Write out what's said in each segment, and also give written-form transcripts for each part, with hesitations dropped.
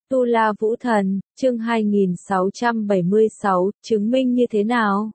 Tu La Vũ Thần, chương 2676, chứng minh như thế nào?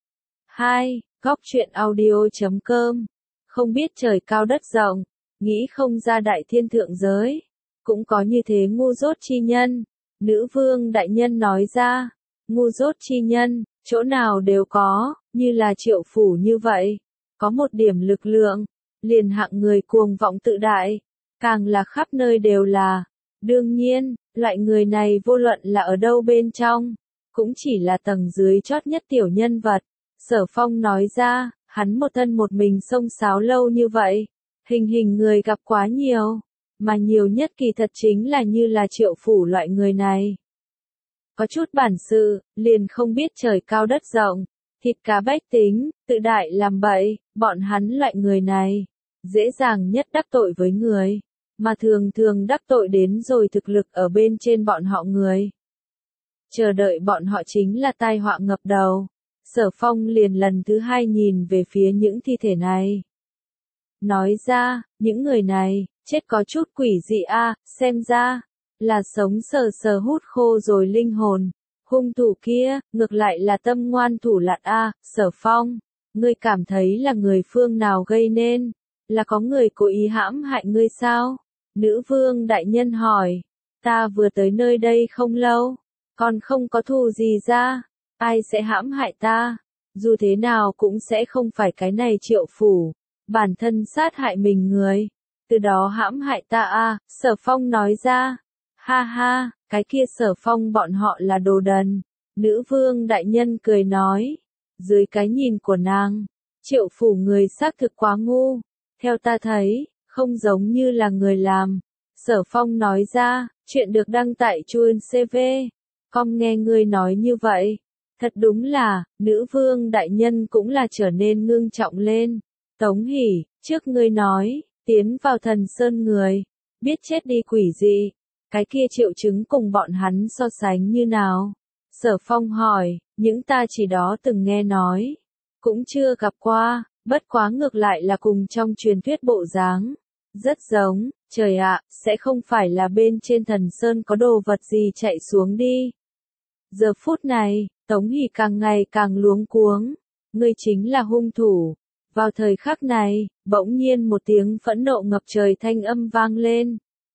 2. Góc truyện audio.com. Không biết trời cao đất rộng, nghĩ không ra đại thiên thượng giới, cũng có như thế ngu dốt chi nhân. Nữ vương đại nhân nói ra, ngu dốt chi nhân, chỗ nào đều có, như là Triệu Phủ như vậy, có một điểm lực lượng, liền hạng người cuồng vọng tự đại, càng là khắp nơi đều là. Đương nhiên, loại người này vô luận là ở đâu bên trong, cũng chỉ là tầng dưới chót nhất tiểu nhân vật. Sở Phong nói ra, hắn một thân một mình xông xáo lâu như vậy, hình người gặp quá nhiều, mà nhiều nhất kỳ thật chính là như là Triệu Phủ loại người này. Có chút bản sự, liền không biết trời cao đất rộng, thịt cá bách tính, tự đại làm bậy, bọn hắn loại người này, dễ dàng nhất đắc tội với người, mà thường đắc tội đến rồi thực lực ở bên trên bọn họ người. Chờ đợi bọn họ chính là tai họa ngập đầu. Sở Phong liền lần thứ hai nhìn về phía những thi thể này. Nói ra, những người này, chết có chút quỷ dị a, xem ra, là sống sờ hút khô rồi linh hồn. Hung thủ kia, ngược lại là tâm ngoan thủ lạn a, Sở Phong, ngươi cảm thấy là người phương nào gây nên, là có người cố ý hãm hại ngươi sao? Nữ vương đại nhân hỏi, ta vừa tới nơi đây không lâu, còn không có thù gì ra, ai sẽ hãm hại ta? Dù thế nào cũng sẽ không phải cái này Triệu Phủ, bản thân sát hại mình người, từ đó hãm hại ta a, Sở Phong nói ra. Ha ha, cái kia Sở Phong bọn họ là đồ đần. Nữ vương đại nhân cười nói, dưới cái nhìn của nàng, Triệu Phủ người xác thực quá ngu, theo ta thấy, không giống như là người làm. Sở Phong nói ra, chuyện được đăng tại Chuan CV. Con nghe ngươi nói như vậy, thật đúng là, nữ vương đại nhân cũng là trở nên ngưng trọng lên. Tống Hỷ, trước ngươi nói, tiến vào thần sơn người, biết chết đi quỷ dị, cái kia triệu chứng cùng bọn hắn so sánh như nào? Sở Phong hỏi, những ta chỉ đó từng nghe nói, cũng chưa gặp qua, bất quá ngược lại là cùng trong truyền thuyết bộ dáng, rất giống. Trời ạ, sẽ không phải là bên trên thần sơn có đồ vật gì chạy xuống đi. Giờ phút này, Tống Hỷ càng ngày càng luống cuống, ngươi chính là hung thủ. Vào thời khắc này, bỗng nhiên một tiếng phẫn nộ ngập trời thanh âm vang lên.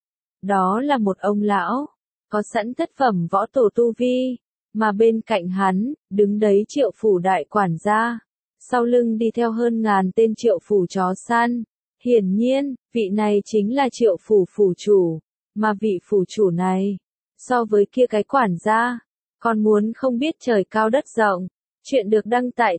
Đó là một ông lão, có sẵn thất phẩm võ tổ tu vi, mà bên cạnh hắn, đứng đấy Triệu Phủ đại quản gia, sau lưng đi theo hơn ngàn tên Triệu Phủ chó săn. Hiển nhiên, vị này chính là Triệu Phủ phủ chủ, mà vị phủ chủ này, so với kia cái quản gia, còn muốn không biết trời cao đất rộng. Chuyện được đăng tại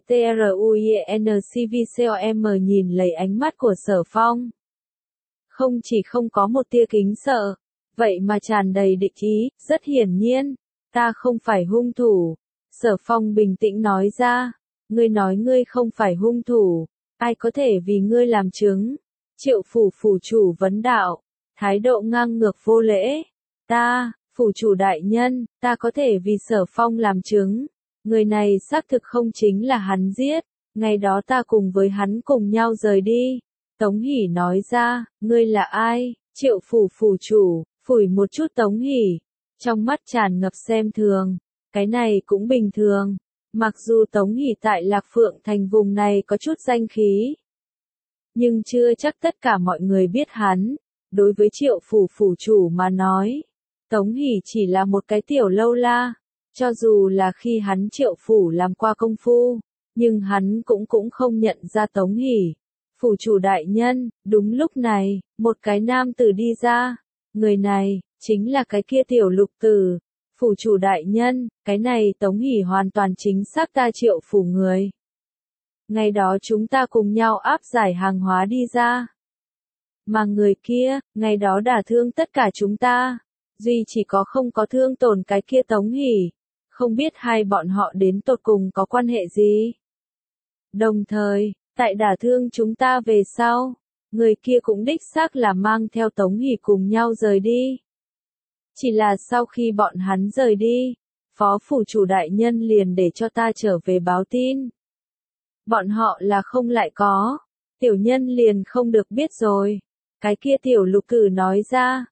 TRUENCVCOM nhìn lấy ánh mắt của Sở Phong. Không chỉ không có một tia kính sợ, vậy mà tràn đầy địch ý, rất hiển nhiên, ta không phải hung thủ. Sở Phong bình tĩnh nói ra, ngươi nói ngươi không phải hung thủ, ai có thể vì ngươi làm chứng? Triệu Phủ phủ chủ vấn đạo, thái độ ngang ngược vô lễ. Ta, phủ chủ đại nhân, ta có thể vì Sở Phong làm chứng. Người này xác thực không chính là hắn giết. Ngày đó ta cùng với hắn cùng nhau rời đi. Tống Hỷ nói ra, ngươi là ai? Triệu Phủ phủ chủ, phủi một chút Tống Hỷ. Trong mắt tràn ngập xem thường. Cái này cũng bình thường. Mặc dù Tống Hỷ tại Lạc Phượng thành vùng này có chút danh khí, nhưng chưa chắc tất cả mọi người biết hắn. Đối với Triệu Phủ phủ chủ mà nói, Tống Hỷ chỉ là một cái tiểu lâu la. Cho dù là khi hắn Triệu Phủ làm qua công phu, nhưng hắn cũng không nhận ra Tống Hỷ. Phủ chủ đại nhân, đúng lúc này, một cái nam tử đi ra. Người này, chính là cái kia tiểu lục tử. Phủ chủ đại nhân, cái này Tống Hỷ hoàn toàn chính xác ta Triệu Phủ người. Ngày đó chúng ta cùng nhau áp giải hàng hóa đi ra. Mà người kia, ngày đó đả thương tất cả chúng ta. Duy chỉ có không có thương tổn cái kia Tống Hỷ. Không biết hai bọn họ đến tột cùng có quan hệ gì. Đồng thời, tại đả thương chúng ta về sau, người kia cũng đích xác là mang theo Tống Hỷ cùng nhau rời đi. Chỉ là sau khi bọn hắn rời đi, phó phủ chủ đại nhân liền để cho ta trở về báo tin. Bọn họ là không lại có, tiểu nhân liền không được biết rồi. Cái kia tiểu lục cử nói ra,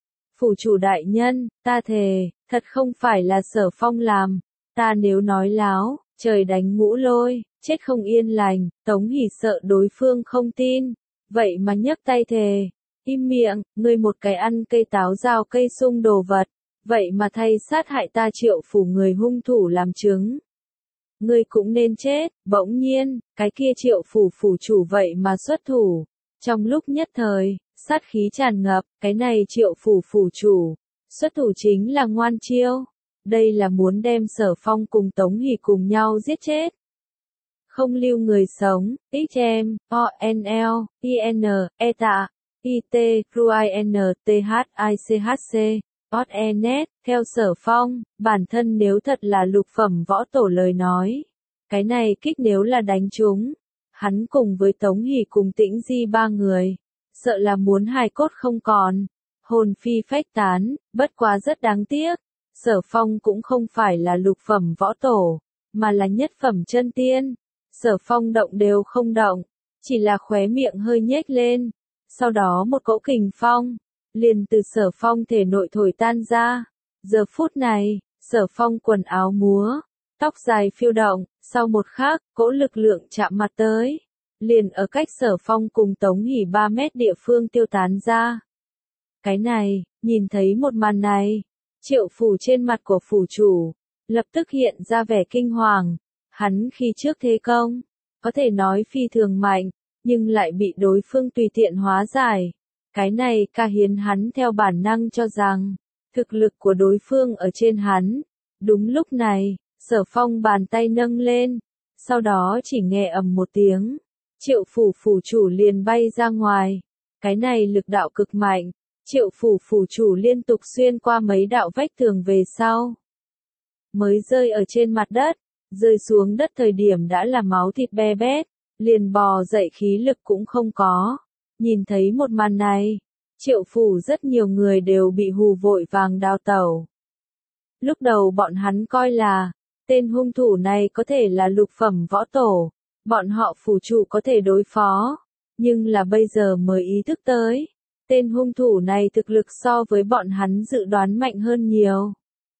Phủ chủ đại nhân, ta thề, thật không phải là Sở Phong làm, ta nếu nói láo, trời đánh ngũ lôi, chết không yên lành. Tống Hỷ sợ đối phương không tin, vậy mà nhấc tay thề, im miệng, ngươi một cái ăn cây táo rào cây sung đồ vật, vậy mà thay sát hại ta Triệu phủ người hung thủ làm chứng. Ngươi cũng nên chết. Bỗng nhiên, cái kia Triệu phủ phủ chủ vậy mà xuất thủ. Trong lúc nhất thời, sát khí tràn ngập, cái này Triệu phủ phủ chủ, xuất thủ chính là Ngoan Chiêu. Đây là muốn đem Sở Phong cùng Tống Hỷ cùng nhau giết chết. Không lưu người sống. XM, ONL, IN, ETA, IT, RUIN, THICHC, .net. Theo Sở Phong, bản thân nếu thật là lục phẩm võ tổ lời nói, cái này kích nếu là đánh trúng, hắn cùng với Tống Hỷ cùng Tĩnh Di ba người, sợ là muốn hài cốt không còn, hồn phi phách tán. Bất quá rất đáng tiếc, Sở Phong cũng không phải là lục phẩm võ tổ, mà là nhất phẩm chân tiên. Sở Phong động đều không động, chỉ là khóe miệng hơi nhếch lên, sau đó một cỗ kình phong liền từ Sở Phong thể nội thổi tan ra. Giờ phút này, Sở Phong quần áo múa, tóc dài phiêu động, sau một khắc, cỗ lực lượng chạm mặt tới, liền ở cách Sở Phong cùng Tống Hỷ 3 mét địa phương tiêu tán ra. Cái này, nhìn thấy một màn này, Triệu phủ trên mặt của phủ chủ, lập tức hiện ra vẻ kinh hoàng. Hắn khi trước thế công, có thể nói phi thường mạnh, nhưng lại bị đối phương tùy tiện hóa giải. Cái này khiến hắn theo bản năng cho rằng, thực lực của đối phương ở trên hắn. Đúng lúc này, Sở Phong bàn tay nâng lên, sau đó chỉ nghe ầm một tiếng, Triệu phủ phủ chủ liền bay ra ngoài. Cái này lực đạo cực mạnh, Triệu phủ phủ chủ liên tục xuyên qua mấy đạo vách tường về sau, mới rơi ở trên mặt đất. Rơi xuống đất thời điểm đã là máu thịt be bét, liền bò dậy khí lực cũng không có. Nhìn thấy một màn này, Triệu phủ rất nhiều người đều bị hù vội vàng đào tẩu. Lúc đầu bọn hắn coi là, tên hung thủ này có thể là lục phẩm võ tổ, bọn họ phủ chủ có thể đối phó, nhưng là bây giờ mới ý thức tới, tên hung thủ này thực lực so với bọn hắn dự đoán mạnh hơn nhiều.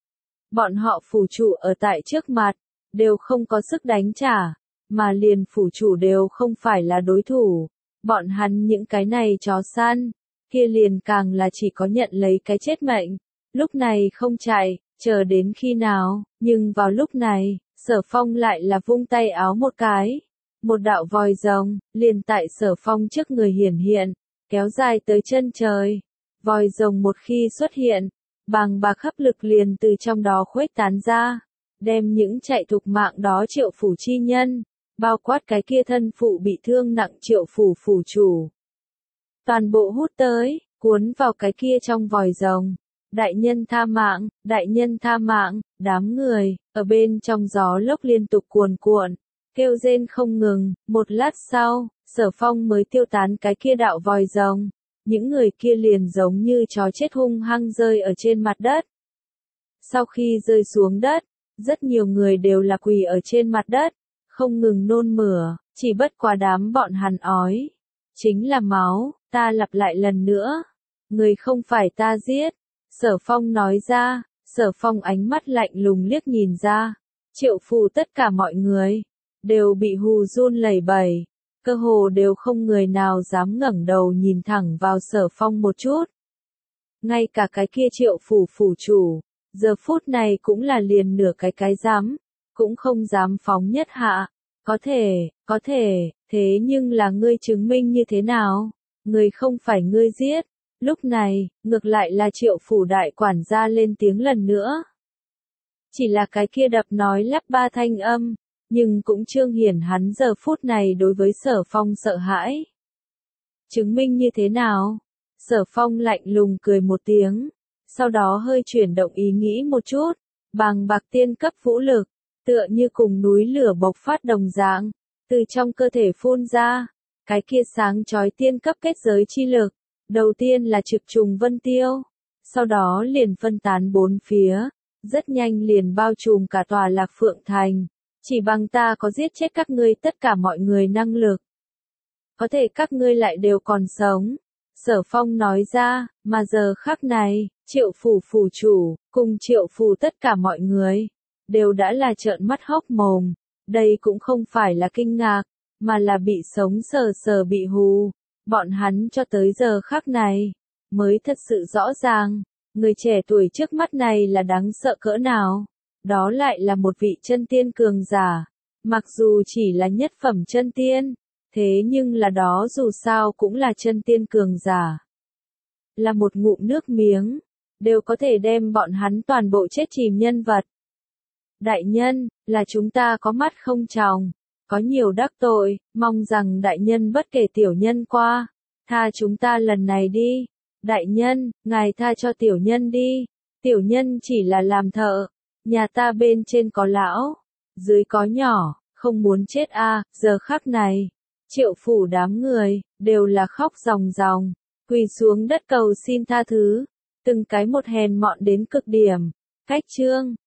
Bọn họ phủ chủ ở tại trước mặt, đều không có sức đánh trả, mà liền phủ chủ đều không phải là đối thủ. Bọn hắn những cái này chó săn, kia liền càng là chỉ có nhận lấy cái chết mệnh. Lúc này không chạy, chờ đến khi nào, nhưng vào lúc này, Sở Phong lại là vung tay áo một cái. Một đạo vòi rồng, liền tại Sở Phong trước người hiển hiện, kéo dài tới chân trời. Vòi rồng một khi xuất hiện, bàng bạc hấp lực liền từ trong đó khuếch tán ra, đem những chạy thục mạng đó Triệu phủ chi nhân, bao quát cái kia thân phụ bị thương nặng Triệu phủ phủ chủ. Toàn bộ hút tới, cuốn vào cái kia trong vòi rồng. Đại nhân tha mạng, đại nhân tha mạng. Đám người, ở bên trong gió lốc liên tục cuồn cuộn, kêu rên không ngừng. Một lát sau, Sở Phong mới tiêu tán cái kia đạo vòi rồng. Những người kia liền giống như chó chết hung hăng rơi ở trên mặt đất. Sau khi rơi xuống đất, rất nhiều người đều là quỳ ở trên mặt đất, không ngừng nôn mửa, chỉ bất quá đám bọn hắn ói. Chính là máu, ta lặp lại lần nữa. Người không phải ta giết. Sở Phong nói ra. Sở Phong ánh mắt lạnh lùng liếc nhìn ra. Triệu phủ tất cả mọi người, đều bị hù run lẩy bẩy. Cơ hồ đều không người nào dám ngẩng đầu nhìn thẳng vào Sở Phong một chút. Ngay cả cái kia Triệu phủ phủ chủ, giờ phút này cũng là liền nửa cái dám, cũng không dám phóng nhất hạ. Có thể, thế nhưng là ngươi chứng minh như thế nào? Người không phải ngươi giết. Lúc này, ngược lại là Triệu phủ đại quản gia lên tiếng lần nữa. Chỉ là cái kia đập nói lắp ba thanh âm, nhưng cũng trương hiển hắn giờ phút này đối với Sở Phong sợ hãi. Chứng minh như thế nào? Sở Phong lạnh lùng cười một tiếng, sau đó hơi chuyển động ý nghĩ một chút, bàng bạc tiên cấp vũ lực, tựa như cùng núi lửa bộc phát đồng dạng, từ trong cơ thể phun ra, cái kia sáng chói tiên cấp kết giới chi lực, đầu tiên là trực trùng vân tiêu, sau đó liền phân tán bốn phía, rất nhanh liền bao trùm cả tòa Lạc Phượng Thành, chỉ bằng ta có giết chết các ngươi tất cả mọi người năng lực. Có thể các ngươi lại đều còn sống. Sở Phong nói ra, mà giờ khắc này, Triệu phủ phủ chủ, cùng Triệu phủ tất cả mọi người, đều đã là trợn mắt hốc mồm. Đây cũng không phải là kinh ngạc, mà là bị sống sờ sờ bị hù. Bọn hắn cho tới giờ khắc này, mới thật sự rõ ràng, người trẻ tuổi trước mắt này là đáng sợ cỡ nào. Đó lại là một vị chân tiên cường giả. Mặc dù chỉ là nhất phẩm chân tiên, thế nhưng là đó dù sao cũng là chân tiên cường giả. Là một ngụm nước miếng, đều có thể đem bọn hắn toàn bộ chết chìm nhân vật. Đại nhân, là chúng ta có mắt không tròng, có nhiều đắc tội, mong rằng đại nhân bất kể tiểu nhân qua, tha chúng ta lần này đi. Đại nhân, ngài tha cho tiểu nhân đi, tiểu nhân chỉ là làm thợ, nhà ta bên trên có lão, dưới có nhỏ, không muốn chết a. Giờ khắc này, Triệu phủ đám người, đều là khóc ròng ròng, quỳ xuống đất cầu xin tha thứ, từng cái một hèn mọn đến cực điểm. Cách chương